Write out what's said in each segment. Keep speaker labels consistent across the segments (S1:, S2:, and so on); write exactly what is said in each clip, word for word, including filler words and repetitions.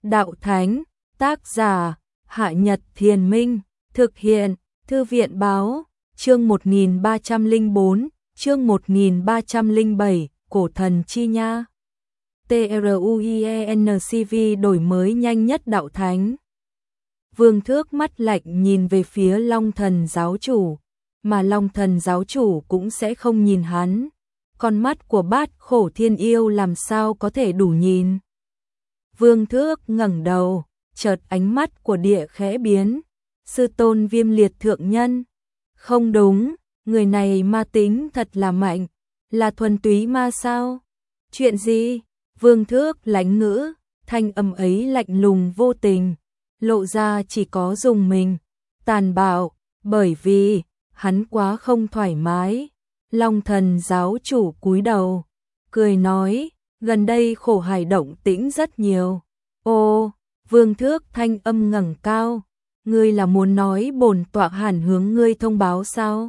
S1: Đạo Thánh, tác giả, Hạ Nhật Thiền Minh, thực hiện, Thư viện Báo, chương một nghìn ba trăm lẻ bốn, chương một nghìn ba trăm lẻ bảy, Cổ Thần Chi Nha. TRUIENCV đổi mới nhanh nhất Đạo Thánh. Vương Thước mắt lạnh nhìn về phía Long Thần giáo chủ, mà Long Thần giáo chủ cũng sẽ không nhìn hắn. Con mắt của Bát Khổ Thiên Yêu làm sao có thể đủ nhìn. Vương Thước ngẩng đầu, chợt ánh mắt của địa khẽ biến. Sư tôn Viêm Liệt thượng nhân. Không đúng, người này ma tính thật là mạnh, là thuần túy ma sao? Chuyện gì? Vương Thước lãnh ngữ, thanh âm ấy lạnh lùng vô tình, lộ ra chỉ có dùng mình, tàn bạo, bởi vì hắn quá không thoải mái. Long Thần giáo chủ cúi đầu, cười nói, gần đây khổ hải động tĩnh rất nhiều. Ô, Vương Thước thanh âm ngẩng cao, ngươi là muốn nói bổn tọa hẳn hướng ngươi thông báo sao?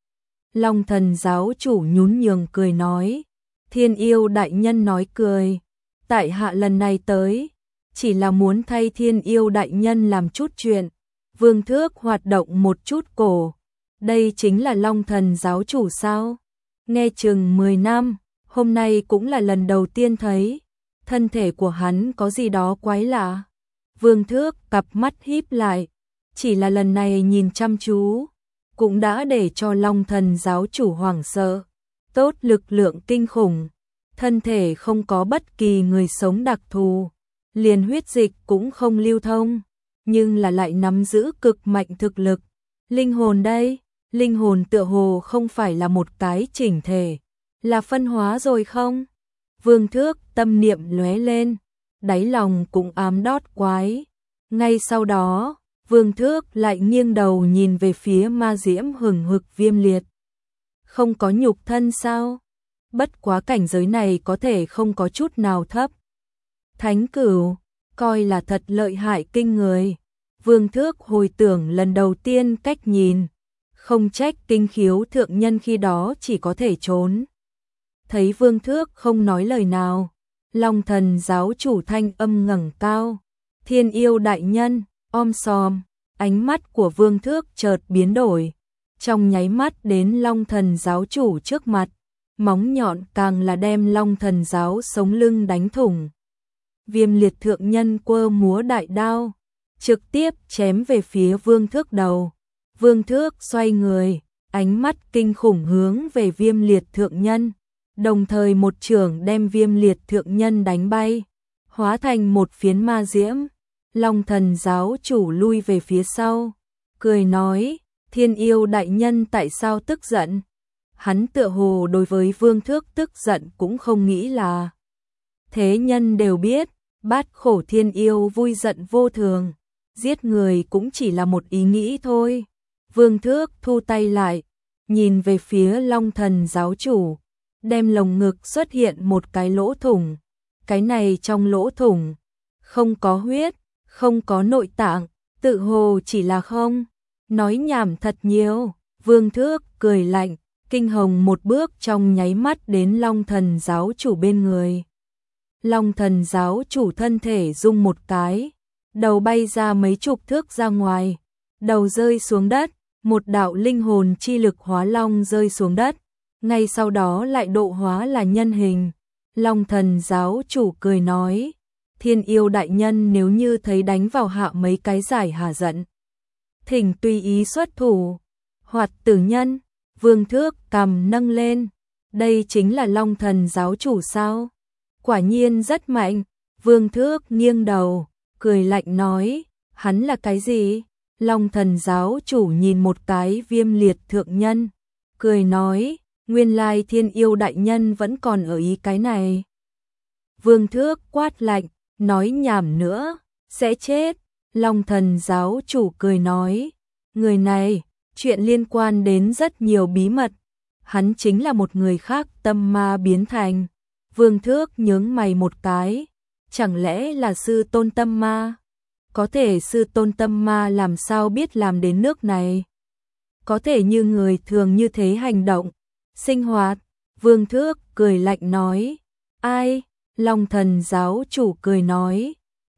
S1: Long Thần giáo chủ nhún nhường cười nói, Thiên Yêu đại nhân nói cười, tại hạ lần này tới, chỉ là muốn thay Thiên Yêu đại nhân làm chút chuyện. Vương Thước hoạt động một chút cổ, đây chính là Long Thần giáo chủ sao? Nghe chừng mười năm, hôm nay cũng là lần đầu tiên thấy, thân thể của hắn có gì đó quái lạ. Vương Thước cặp mắt híp lại, chỉ là lần này nhìn chăm chú, cũng đã để cho Long Thần giáo chủ hoảng sợ. Tốt lực lượng kinh khủng, thân thể không có bất kỳ người sống đặc thù, liền huyết dịch cũng không lưu thông, nhưng là lại nắm giữ cực mạnh thực lực. Linh hồn đây, linh hồn tựa hồ không phải là một cái chỉnh thể, là phân hóa rồi không? Vương Thước tâm niệm lóe lên, đáy lòng cũng ám đót quái. Ngay sau đó, Vương Thước lại nghiêng đầu nhìn về phía ma diễm hừng hực Viêm Liệt. Không có nhục thân sao? Bất quá cảnh giới này có thể không có chút nào thấp. Thánh Cửu, coi là thật lợi hại kinh người. Vương Thước hồi tưởng lần đầu tiên cách nhìn, không trách Kinh Khiếu thượng nhân khi đó chỉ có thể trốn. Thấy Vương Thước không nói lời nào, Long Thần giáo chủ thanh âm ngẩng cao, Thiên Yêu đại nhân, om sòm, ánh mắt của Vương Thước chợt biến đổi, trong nháy mắt đến Long Thần giáo chủ trước mặt, móng nhọn càng là đem Long Thần giáo sống lưng đánh thủng. Viêm Liệt thượng nhân quơ múa đại đao, trực tiếp chém về phía Vương Thước đầu. Vương Thước xoay người, ánh mắt kinh khủng hướng về Viêm Liệt thượng nhân, đồng thời một chưởng đem Viêm Liệt thượng nhân đánh bay, hóa thành một phiến ma diễm. Long Thần giáo chủ lui về phía sau, cười nói, Thiên Yêu đại nhân tại sao tức giận? Hắn tựa hồ đối với Vương Thước tức giận cũng không nghĩ là. Thế nhân đều biết, Bát Khổ Thiên Yêu vui giận vô thường, giết người cũng chỉ là một ý nghĩ thôi. Vương Thước thu tay lại, nhìn về phía Long Thần giáo chủ, đem lồng ngực xuất hiện một cái lỗ thủng. Cái này trong lỗ thủng, không có huyết, không có nội tạng, tự hồ chỉ là không. Nói nhảm thật nhiều. Vương Thước cười lạnh, kinh hồng một bước trong nháy mắt đến Long Thần giáo chủ bên người. Long Thần giáo chủ thân thể rung một cái, đầu bay ra mấy chục thước ra ngoài, đầu rơi xuống đất, một đạo linh hồn chi lực hóa long rơi xuống đất, ngay sau đó lại độ hóa là nhân hình. Long Thần giáo chủ cười nói, Thiên Yêu đại nhân nếu như thấy đánh vào hạ mấy cái giải hà giận, thỉnh tùy ý xuất thủ. Hoạt tử nhân, Vương Thước cầm nâng lên, đây chính là Long Thần giáo chủ sao? Quả nhiên rất mạnh. Vương Thước nghiêng đầu, cười lạnh nói, hắn là cái gì? Long Thần giáo chủ nhìn một cái Viêm Liệt thượng nhân, cười nói, nguyên lai Thiên Yêu đại nhân vẫn còn ở ý cái này. Vương Thước quát lạnh, nói nhảm nữa, sẽ chết. Long Thần giáo chủ cười nói, người này, chuyện liên quan đến rất nhiều bí mật, hắn chính là một người khác tâm ma biến thành. Vương Thước nhướng mày một cái, chẳng lẽ là sư tôn tâm ma? Có thể sư tôn tâm ma làm sao biết làm đến nước này? Có thể như người thường như thế hành động, sinh hoạt. Vương Thước cười lạnh nói, ai? Long Thần giáo chủ cười nói,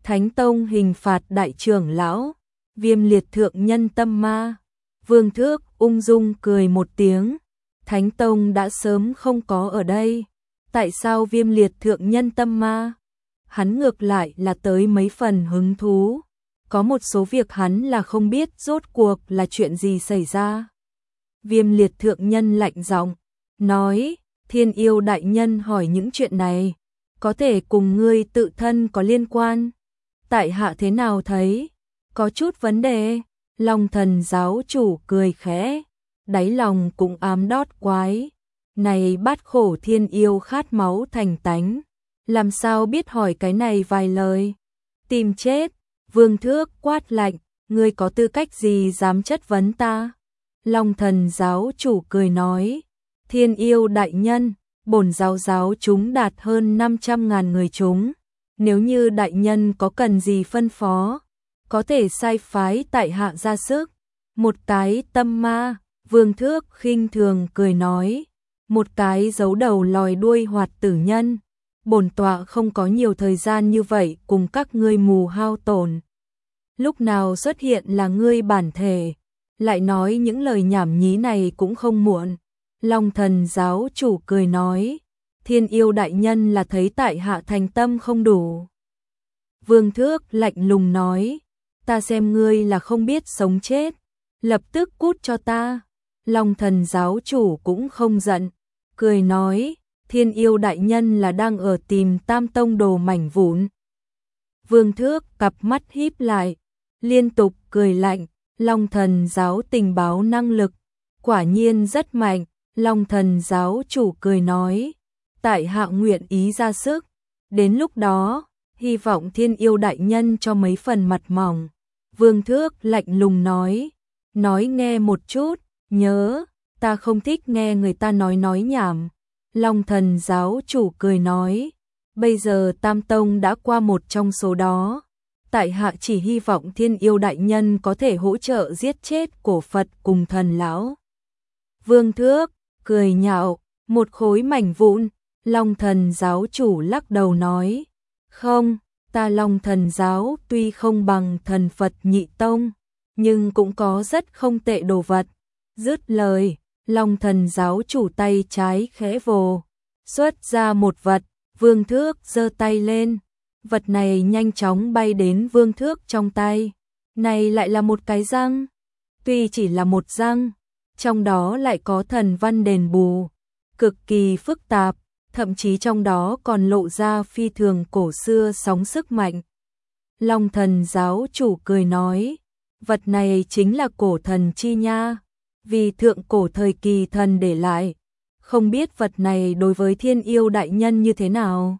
S1: Thánh Tông hình phạt đại trưởng lão, Viêm Liệt thượng nhân tâm ma. Vương Thước ung dung cười một tiếng, Thánh Tông đã sớm không có ở đây, tại sao Viêm Liệt thượng nhân tâm ma? Hắn ngược lại là tới mấy phần hứng thú, có một số việc hắn là không biết rốt cuộc là chuyện gì xảy ra. Viêm Liệt thượng nhân lạnh giọng nói, Thiên Yêu đại nhân hỏi những chuyện này, có thể cùng ngươi tự thân có liên quan. Tại hạ thế nào thấy có chút vấn đề. Long Thần giáo chủ cười khẽ, đáy lòng cũng ám đót quái. Này bát khổ thiên yêu khát máu thành tánh, làm sao biết hỏi cái này vài lời. Tìm chết. Vương Thước quát lạnh, ngươi có tư cách gì dám chất vấn ta? Long Thần giáo chủ cười nói, Thiên Yêu đại nhân, bổn giáo giáo chúng đạt hơn năm trăm ngàn người chúng. Nếu như đại nhân có cần gì phân phó, có thể sai phái tại hạ ra sức. Một cái tâm ma, Vương Thước khinh thường cười nói, một cái giấu đầu lòi đuôi hoạt tử nhân. Bổn tọa không có nhiều thời gian như vậy cùng các ngươi mù hao tổn. Lúc nào xuất hiện là ngươi bản thể, lại nói những lời nhảm nhí này cũng không muộn. Long Thần giáo chủ cười nói, Thiên Yêu đại nhân là thấy tại hạ thành tâm không đủ. Vương Thước lạnh lùng nói, ta xem ngươi là không biết sống chết, lập tức cút cho ta. Long Thần giáo chủ cũng không giận, cười nói, Thiên Yêu đại nhân là đang ở tìm Tam Tông đồ mảnh vụn. Vương Thước cặp mắt híp lại, liên tục cười lạnh, Long Thần giáo tình báo năng lực, quả nhiên rất mạnh. Long Thần giáo chủ cười nói, tại hạ nguyện ý ra sức, đến lúc đó, hy vọng Thiên Yêu đại nhân cho mấy phần mặt mỏng. Vương Thước lạnh lùng nói, nói nghe một chút, nhớ, ta không thích nghe người ta nói nói nhảm. Long Thần giáo chủ cười nói, bây giờ Tam Tông đã qua một trong số đó, tại hạ chỉ hy vọng Thiên Yêu đại nhân có thể hỗ trợ giết chết cổ Phật cùng thần lão. Vương Thước cười nhạo, một khối mảnh vụn. Long Thần giáo chủ lắc đầu nói, không, ta Long Thần giáo tuy không bằng thần Phật nhị tông, nhưng cũng có rất không tệ đồ vật. Dứt lời, Long Thần giáo chủ tay trái khẽ vồ, xuất ra một vật. Vương Thước giơ tay lên, vật này nhanh chóng bay đến Vương Thước trong tay. Này lại là một cái răng, tuy chỉ là một răng, trong đó lại có thần văn đền bù, cực kỳ phức tạp, thậm chí trong đó còn lộ ra phi thường cổ xưa sóng sức mạnh. Long Thần giáo chủ cười nói, vật này chính là cổ thần chi nha, vì thượng cổ thời kỳ thần để lại, không biết vật này đối với Thiên Yêu đại nhân như thế nào.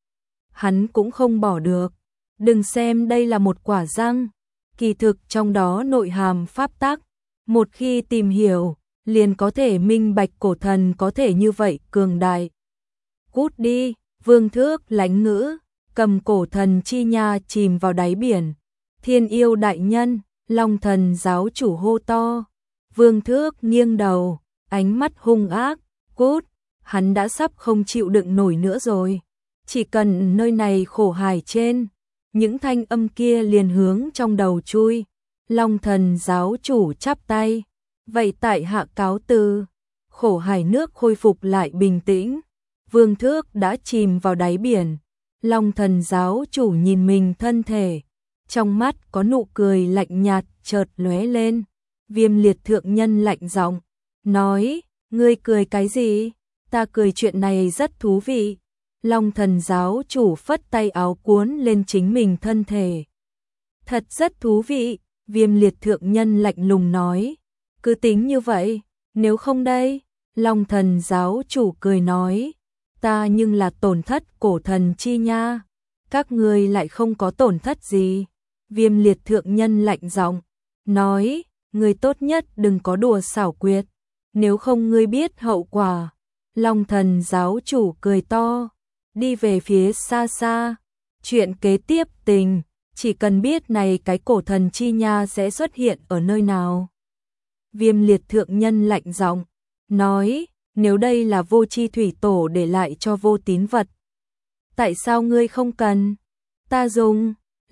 S1: Hắn cũng không bỏ được, đừng xem đây là một quả răng, kỳ thực trong đó nội hàm pháp tắc, một khi tìm hiểu, liền có thể minh bạch cổ thần có thể như vậy cường đại. Cút đi. Vương Thước lãnh ngữ, cầm cổ thần chi nha chìm vào đáy biển. Thiên Yêu đại nhân, Long Thần giáo chủ hô to. Vương Thước nghiêng đầu, ánh mắt hung ác, cút, hắn đã sắp không chịu đựng nổi nữa rồi. Chỉ cần nơi này khổ hải trên, những thanh âm kia liền hướng trong đầu chui. Long Thần giáo chủ chắp tay, vậy tại hạ cáo từ. Khổ hải nước khôi phục lại bình tĩnh, Vương Thước đã chìm vào đáy biển. Long Thần giáo chủ nhìn mình thân thể, trong mắt có nụ cười lạnh nhạt chợt lóe lên. Viêm Liệt thượng nhân lạnh giọng nói, ngươi cười cái gì? Ta cười chuyện này rất thú vị. Long Thần giáo chủ phất tay áo cuốn lên chính mình thân thể. Thật rất thú vị. Viêm Liệt thượng nhân lạnh lùng nói, cứ tính như vậy, nếu không đây? Long Thần giáo chủ cười nói, ta nhưng là tổn thất cổ thần chi nha, các ngươi lại không có tổn thất gì. Viêm Liệt thượng nhân lạnh giọng nói, ngươi tốt nhất đừng có đùa xảo quyệt, nếu không ngươi biết hậu quả. Long Thần giáo chủ cười to, đi về phía xa xa. Chuyện kế tiếp tình, chỉ cần biết này cái cổ thần chi nha sẽ xuất hiện ở nơi nào. Viêm Liệt thượng nhân lạnh giọng nói, nếu đây là Vô Chi thủy tổ để lại cho Vô Tín vật, tại sao ngươi không cần? Ta dùng.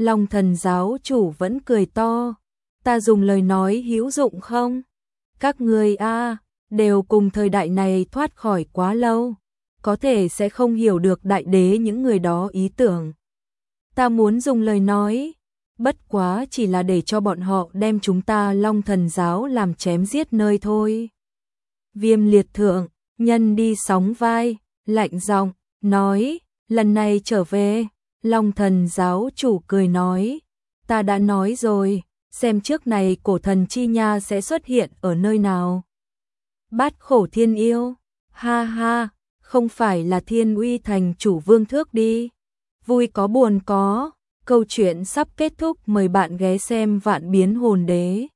S1: Long thần giáo chủ vẫn cười to. Ta dùng lời nói hữu dụng không? Các ngươi a đều cùng thời đại này thoát khỏi quá lâu, có thể sẽ không hiểu được đại đế những người đó ý tưởng. Ta muốn dùng lời nói, bất quá chỉ là để cho bọn họ đem chúng ta Long thần giáo làm chém giết nơi thôi. Viêm liệt thượng, nhân đi sóng vai, lạnh giọng, nói, lần này trở về, Long thần giáo chủ cười nói, ta đã nói rồi, xem trước này cổ thần chi nha sẽ xuất hiện ở nơi nào. Bát khổ thiên yêu, ha ha, không phải là Thiên Uy thành chủ Vương Thước đi. Vui có buồn có, câu chuyện sắp kết thúc, mời bạn ghé xem Vạn Biến Hồn Đế.